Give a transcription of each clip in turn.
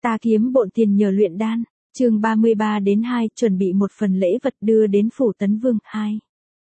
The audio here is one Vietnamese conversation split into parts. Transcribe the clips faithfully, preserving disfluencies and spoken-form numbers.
Ta kiếm bộn tiền nhờ luyện đan. Chương ba mươi ba đến hai, chuẩn bị một phần lễ vật đưa đến phủ Tấn Vương hai.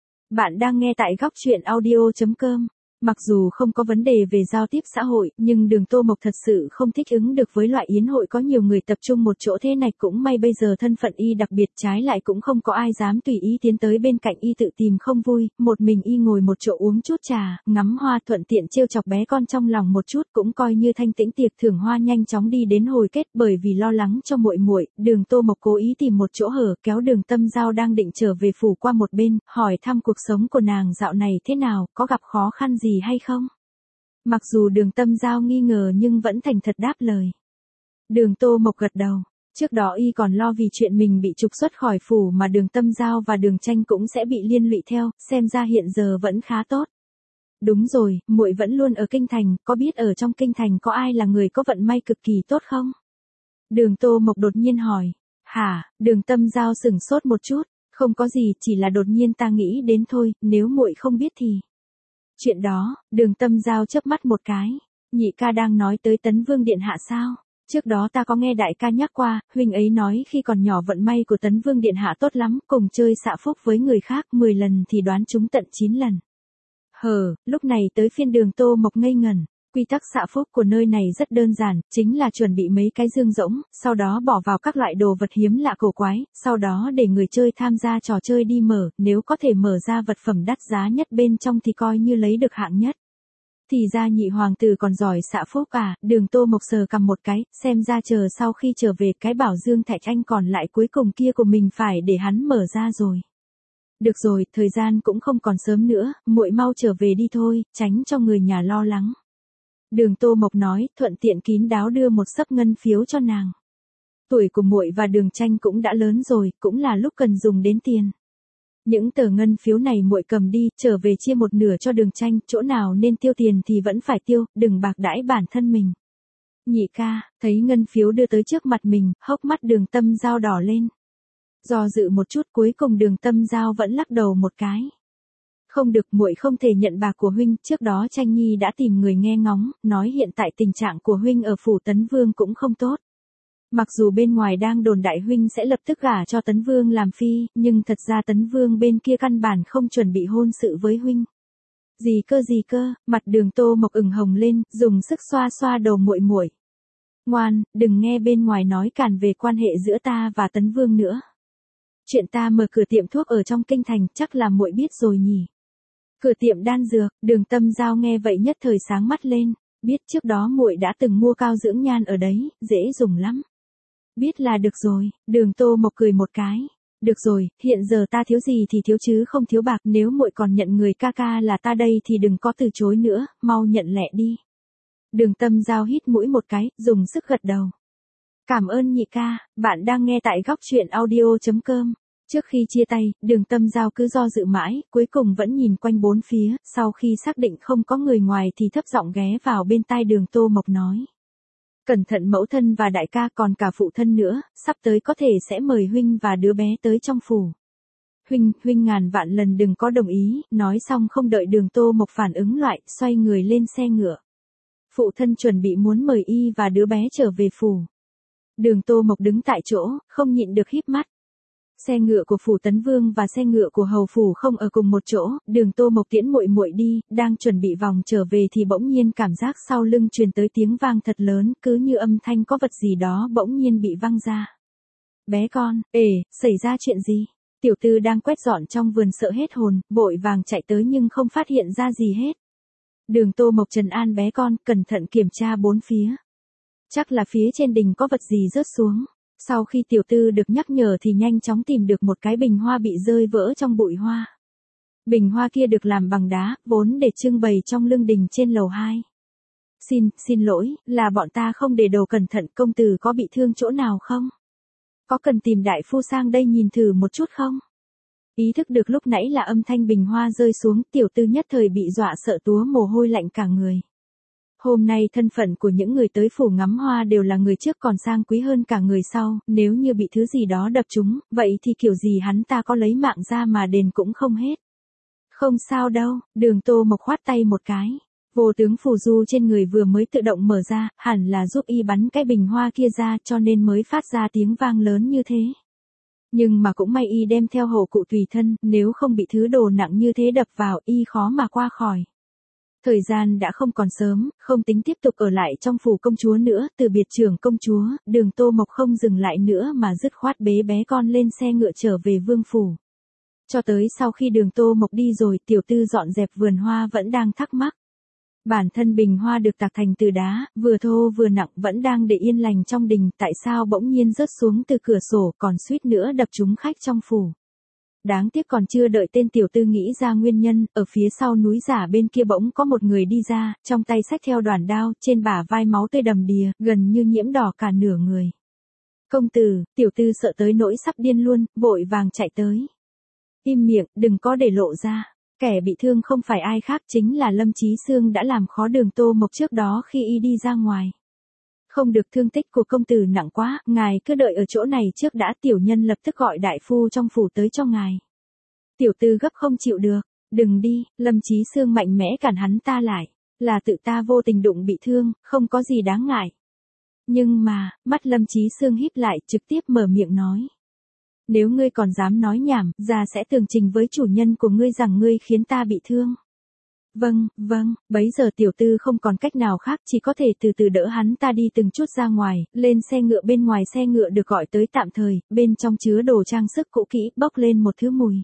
Bạn đang nghe tại góc truyện audio chấm com. Mặc dù không có vấn đề về giao tiếp xã hội, nhưng Đường Tô Mộc thật sự không thích ứng được với loại yến hội có nhiều người tập trung một chỗ thế này. Cũng may bây giờ thân phận y đặc biệt, trái lại cũng không có ai dám tùy ý tiến tới bên cạnh y tự tìm không vui. Một mình y ngồi một chỗ uống chút trà, ngắm hoa, thuận tiện trêu chọc bé con trong lòng một chút, cũng coi như thanh tĩnh. Tiệc thưởng hoa nhanh chóng đi đến hồi kết. Bởi vì lo lắng cho muội muội, Đường Tô Mộc cố ý tìm một chỗ hở, kéo Đường Tâm Giao đang định trở về phủ qua một bên, hỏi thăm cuộc sống của nàng dạo này thế nào, có gặp khó khăn gì hay không. Mặc dù Đường Tâm Giao nghi ngờ nhưng vẫn thành thật đáp lời. Đường Tô Mộc gật đầu. Trước đó y còn lo vì chuyện mình bị trục xuất khỏi phủ mà Đường Tâm Giao và Đường Tranh cũng sẽ bị liên lụy theo, xem ra hiện giờ vẫn khá tốt. Đúng rồi, muội vẫn luôn ở kinh thành, có biết ở trong kinh thành có ai là người có vận may cực kỳ tốt không? Đường Tô Mộc đột nhiên hỏi. Hả? Đường Tâm Giao sửng sốt một chút. Không có gì, chỉ là đột nhiên ta nghĩ đến thôi, nếu muội không biết thì. Chuyện đó, Đường Tâm Giao chớp mắt một cái. Nhị ca đang nói tới Tấn Vương điện hạ sao? Trước đó ta có nghe đại ca nhắc qua, huynh ấy nói khi còn nhỏ vận may của Tấn Vương điện hạ tốt lắm, cùng chơi xạ phúc với người khác mười lần thì đoán trúng tận chín lần. Hờ, lúc này tới phiên Đường Tô Mộc ngây ngẩn. Quy tắc xạ phúc của nơi này rất đơn giản, chính là chuẩn bị mấy cái dương rỗng, sau đó bỏ vào các loại đồ vật hiếm lạ cổ quái, sau đó để người chơi tham gia trò chơi đi mở, nếu có thể mở ra vật phẩm đắt giá nhất bên trong thì coi như lấy được hạng nhất. Thì ra nhị hoàng tử còn giỏi xạ phúc à? Đường Tô Mộc sờ cầm một cái, xem ra chờ sau khi trở về cái bảo dương thạch anh còn lại cuối cùng kia của mình phải để hắn mở ra rồi. Được rồi, thời gian cũng không còn sớm nữa, muội mau trở về đi thôi, tránh cho người nhà lo lắng. Đường Tô Mộc nói, thuận tiện kín đáo đưa một xấp ngân phiếu cho nàng. Tuổi của muội và Đường Tranh cũng đã lớn rồi, cũng là lúc cần dùng đến tiền. Những tờ ngân phiếu này muội cầm đi, trở về chia một nửa cho Đường Tranh, chỗ nào nên tiêu tiền thì vẫn phải tiêu, đừng bạc đãi bản thân mình. Nhị ca, thấy ngân phiếu đưa tới trước mặt mình, hốc mắt Đường Tâm Giao đỏ lên. Do dự một chút cuối cùng Đường Tâm Giao vẫn lắc đầu một cái. Không được, muội không thể nhận bạc của huynh, trước đó Tranh Nhi đã tìm người nghe ngóng, nói hiện tại tình trạng của huynh ở phủ Tấn Vương cũng không tốt. Mặc dù bên ngoài đang đồn đại huynh sẽ lập tức gả cho Tấn Vương làm phi, nhưng thật ra Tấn Vương bên kia căn bản không chuẩn bị hôn sự với huynh. Gì cơ gì cơ, mặt Đường Tô Mộc ửng hồng lên, dùng sức xoa xoa đầu muội muội. Ngoan, đừng nghe bên ngoài nói càn về quan hệ giữa ta và Tấn Vương nữa. Chuyện ta mở cửa tiệm thuốc ở trong kinh thành chắc là muội biết rồi nhỉ. Cửa tiệm đan dược, Đường Tâm Giao nghe vậy nhất thời sáng mắt lên, biết trước đó muội đã từng mua cao dưỡng nhan ở đấy, dễ dùng lắm. Biết là được rồi, Đường Tô Mộc cười một cái. Được rồi, hiện giờ ta thiếu gì thì thiếu chứ không thiếu bạc, nếu muội còn nhận người ca ca là ta đây thì đừng có từ chối nữa, mau nhận lẹ đi. Đường Tâm Giao hít mũi một cái, dùng sức gật đầu. Cảm ơn nhị ca, bạn đang nghe tại góc truyện audio chấm com. Trước khi chia tay, Đường Tâm Giao cứ do dự mãi, cuối cùng vẫn nhìn quanh bốn phía, sau khi xác định không có người ngoài thì thấp giọng ghé vào bên tai Đường Tô Mộc nói. Cẩn thận mẫu thân và đại ca còn cả phụ thân nữa, sắp tới có thể sẽ mời huynh và đứa bé tới trong phủ. Huynh, huynh ngàn vạn lần đừng có đồng ý, nói xong không đợi Đường Tô Mộc phản ứng lại, xoay người lên xe ngựa. Phụ thân chuẩn bị muốn mời y và đứa bé trở về phủ. Đường Tô Mộc đứng tại chỗ, không nhịn được híp mắt. Xe ngựa của phủ Tấn Vương và xe ngựa của hầu phủ không ở cùng một chỗ, Đường Tô Mộc tiễn muội muội đi, đang chuẩn bị vòng trở về thì bỗng nhiên cảm giác sau lưng truyền tới tiếng vang thật lớn, cứ như âm thanh có vật gì đó bỗng nhiên bị văng ra. Bé con, ề, xảy ra chuyện gì? Tiểu tư đang quét dọn trong vườn sợ hết hồn, vội vàng chạy tới nhưng không phát hiện ra gì hết. Đường Tô Mộc trấn an bé con, cẩn thận kiểm tra bốn phía. Chắc là phía trên đình có vật gì rớt xuống. Sau khi tiểu tư được nhắc nhở thì nhanh chóng tìm được một cái bình hoa bị rơi vỡ trong bụi hoa. Bình hoa kia được làm bằng đá, vốn để trưng bày trong lương đình trên lầu hai. Xin, xin lỗi, là bọn ta không để đồ cẩn thận, công tử có bị thương chỗ nào không? Có cần tìm đại phu sang đây nhìn thử một chút không? Ý thức được lúc nãy là âm thanh bình hoa rơi xuống, tiểu tư nhất thời bị dọa sợ túa mồ hôi lạnh cả người. Hôm nay thân phận của những người tới phủ ngắm hoa đều là người trước còn sang quý hơn cả người sau, nếu như bị thứ gì đó đập trúng, vậy thì kiểu gì hắn ta có lấy mạng ra mà đền cũng không hết. Không sao đâu, Đường Tô Mộc khoát tay một cái. Vô tướng phù du trên người vừa mới tự động mở ra, hẳn là giúp y bắn cái bình hoa kia ra cho nên mới phát ra tiếng vang lớn như thế. Nhưng mà cũng may y đem theo hộ cụ tùy thân, nếu không bị thứ đồ nặng như thế đập vào y khó mà qua khỏi. Thời gian đã không còn sớm, không tính tiếp tục ở lại trong phủ công chúa nữa, từ biệt trưởng công chúa, Đường Tô Mộc không dừng lại nữa mà dứt khoát bế bé con lên xe ngựa trở về vương phủ. Cho tới sau khi Đường Tô Mộc đi rồi, tiểu tư dọn dẹp vườn hoa vẫn đang thắc mắc. Bản thân bình hoa được tạc thành từ đá, vừa thô vừa nặng vẫn đang để yên lành trong đình, tại sao bỗng nhiên rớt xuống từ cửa sổ còn suýt nữa đập trúng khách trong phủ. Đáng tiếc còn chưa đợi tên tiểu tư nghĩ ra nguyên nhân, ở phía sau núi giả bên kia bỗng có một người đi ra, trong tay xách theo đoàn đao, trên bả vai máu tươi đầm đìa, gần như nhiễm đỏ cả nửa người. Công tử, tiểu tư sợ tới nỗi sắp điên luôn, vội vàng chạy tới. Im miệng, đừng có để lộ ra. Kẻ bị thương không phải ai khác chính là Lâm Chí Xương đã làm khó Đường Tô Mộc trước đó khi y đi ra ngoài. Không được, thương tích của công tử nặng quá, ngài cứ đợi ở chỗ này trước đã, tiểu nhân lập tức gọi đại phu trong phủ tới cho ngài. Tiểu tư gấp không chịu được, đừng đi, Lâm Chí Xương mạnh mẽ cản hắn ta lại, là tự ta vô tình đụng bị thương, không có gì đáng ngại. Nhưng mà, mắt Lâm Chí Xương híp lại trực tiếp mở miệng nói. Nếu ngươi còn dám nói nhảm, ra sẽ tường trình với chủ nhân của ngươi rằng ngươi khiến ta bị thương. Vâng, vâng, bấy giờ tiểu tư không còn cách nào khác, chỉ có thể từ từ đỡ hắn ta đi từng chút ra ngoài, lên xe ngựa. Bên ngoài xe ngựa được gọi tới tạm thời, bên trong chứa đồ trang sức cũ kỹ, bốc lên một thứ mùi.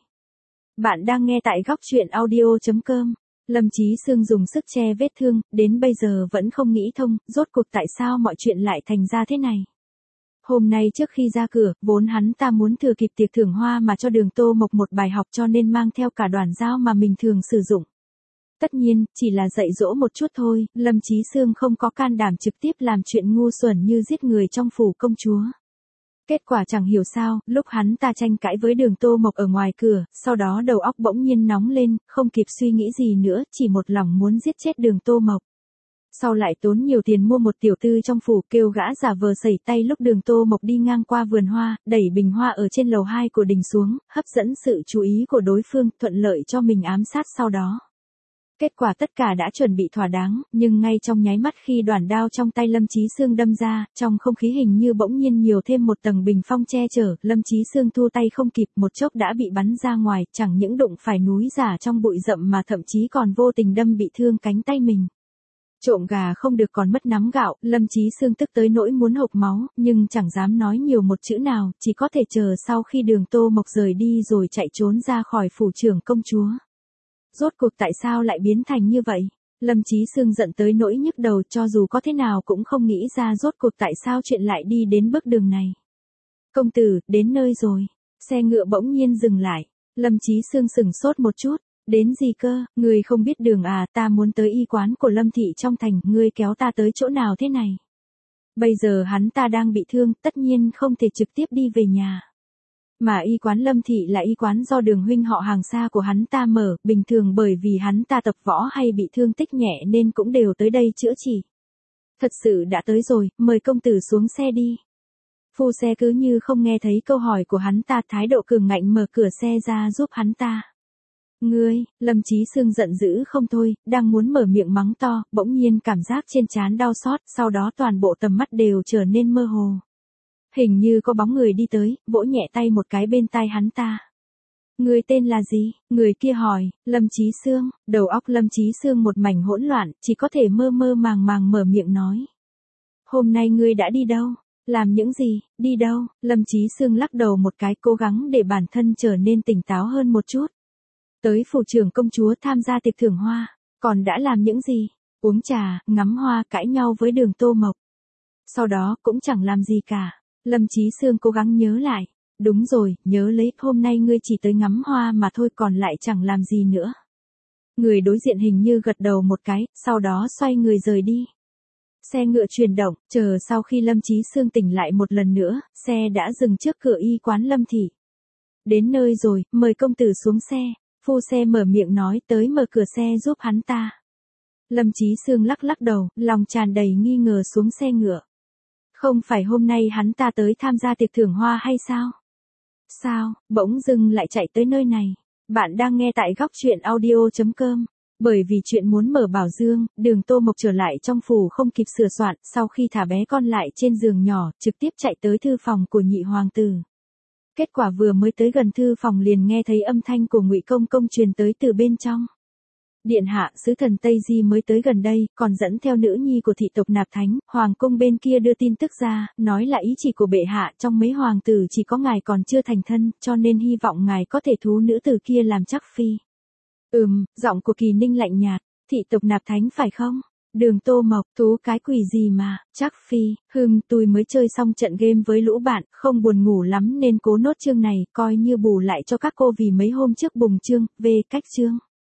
Bạn đang nghe tại góc truyện audio chấm com. Lâm Chí Xương dùng sức che vết thương, đến bây giờ vẫn không nghĩ thông, rốt cuộc tại sao mọi chuyện lại thành ra thế này. Hôm nay trước khi ra cửa, vốn hắn ta muốn thừa kịp tiệc thưởng hoa mà cho Đường Tô Mộc một bài học cho nên mang theo cả đoàn dao mà mình thường sử dụng. Tất nhiên, chỉ là dạy dỗ một chút thôi, Lâm Chí Xương không có can đảm trực tiếp làm chuyện ngu xuẩn như giết người trong phủ công chúa. Kết quả chẳng hiểu sao, lúc hắn ta tranh cãi với Đường Tô Mộc ở ngoài cửa, sau đó đầu óc bỗng nhiên nóng lên, không kịp suy nghĩ gì nữa, chỉ một lòng muốn giết chết Đường Tô Mộc. Sau lại tốn nhiều tiền mua một tiểu tư trong phủ, kêu gã giả vờ sẩy tay lúc Đường Tô Mộc đi ngang qua vườn hoa, đẩy bình hoa ở trên lầu hai của đình xuống, hấp dẫn sự chú ý của đối phương, thuận lợi cho mình ám sát sau đó. Kết quả tất cả đã chuẩn bị thỏa đáng, nhưng ngay trong nháy mắt khi đoàn đao trong tay Lâm Chí Xương đâm ra, trong không khí hình như bỗng nhiên nhiều thêm một tầng bình phong che chở, Lâm Chí Xương thu tay không kịp, một chốc đã bị bắn ra ngoài, chẳng những đụng phải núi giả trong bụi rậm mà thậm chí còn vô tình đâm bị thương cánh tay mình. Trộm gà không được còn mất nắm gạo, Lâm Chí Xương tức tới nỗi muốn hộc máu, nhưng chẳng dám nói nhiều một chữ nào, chỉ có thể chờ sau khi Đường Tô Mộc rời đi rồi chạy trốn ra khỏi phủ trưởng công chúa. Rốt cuộc tại sao lại biến thành như vậy? Lâm Chí Xương giận tới nỗi nhức đầu, cho dù có thế nào cũng không nghĩ ra rốt cuộc tại sao chuyện lại đi đến bước đường này. Công tử, đến nơi rồi. Xe ngựa bỗng nhiên dừng lại. Lâm Chí Xương sửng sốt một chút. Đến gì cơ, người không biết đường à, ta muốn tới y quán của Lâm thị trong thành, ngươi kéo ta tới chỗ nào thế này? Bây giờ hắn ta đang bị thương, tất nhiên không thể trực tiếp đi về nhà. Mà y quán Lâm thị là y quán do Đường huynh họ hàng xa của hắn ta mở, bình thường bởi vì hắn ta tập võ hay bị thương tích nhẹ nên cũng đều tới đây chữa trị. Thật sự đã tới rồi, mời công tử xuống xe đi. Phu xe cứ như không nghe thấy câu hỏi của hắn ta, thái độ cường ngạnh mở cửa xe ra giúp hắn ta. Ngươi, Lâm Chí Xương giận dữ không thôi, đang muốn mở miệng mắng to, bỗng nhiên cảm giác trên trán đau xót, sau đó toàn bộ tầm mắt đều trở nên mơ hồ. Hình như có bóng người đi tới, vỗ nhẹ tay một cái bên tai hắn ta. Người tên là gì? Người kia hỏi. Lâm Chí Xương. Đầu óc Lâm Chí Xương một mảnh hỗn loạn, chỉ có thể mơ mơ màng màng mở miệng nói. Hôm nay ngươi đã đi đâu? Làm những gì? Đi đâu? Lâm Chí Xương lắc đầu một cái, cố gắng để bản thân trở nên tỉnh táo hơn một chút. Tới phủ trưởng công chúa tham gia tiệc thưởng hoa. Còn đã làm những gì? Uống trà, ngắm hoa, cãi nhau với Đường Tô Mộc. Sau đó cũng chẳng làm gì cả. Lâm Chí Xương cố gắng nhớ lại. Đúng rồi, nhớ lấy, hôm nay ngươi chỉ tới ngắm hoa mà thôi, còn lại chẳng làm gì nữa. Người đối diện hình như gật đầu một cái, sau đó xoay người rời đi. Xe ngựa chuyển động, chờ sau khi Lâm Chí Xương tỉnh lại một lần nữa, xe đã dừng trước cửa y quán Lâm thị. Đến nơi rồi, mời công tử xuống xe. Phu xe mở miệng nói, tới mở cửa xe giúp hắn ta. Lâm Chí Xương lắc lắc đầu, lòng tràn đầy nghi ngờ xuống xe ngựa. Không phải hôm nay hắn ta tới tham gia tiệc thưởng hoa hay sao? Sao, bỗng dưng lại chạy tới nơi này? Bạn đang nghe tại góc truyện audio chấm com. Bởi vì chuyện muốn mở bảo dương, Đường Tô Mộc trở lại trong phủ không kịp sửa soạn, sau khi thả bé con lại trên giường nhỏ, trực tiếp chạy tới thư phòng của nhị hoàng tử. Kết quả vừa mới tới gần thư phòng liền nghe thấy âm thanh của Ngụy Công công truyền tới từ bên trong. Điện hạ, sứ thần Tây Di mới tới gần đây, còn dẫn theo nữ nhi của thị tộc Nạp Thánh, hoàng cung bên kia đưa tin tức ra, nói là ý chỉ của bệ hạ, trong mấy hoàng tử chỉ có ngài còn chưa thành thân, cho nên hy vọng ngài có thể thú nữ tử kia làm chắc phi. Ừm, giọng của Kỳ Ninh lạnh nhạt, thị tộc Nạp Thánh phải không? Đường Tô Mộc, thú cái quỷ gì mà, chắc phi, hừm, tôi mới chơi xong trận game với lũ bạn, không buồn ngủ lắm nên cố nốt chương này, coi như bù lại cho các cô vì mấy hôm trước bùng chương, về cách chương.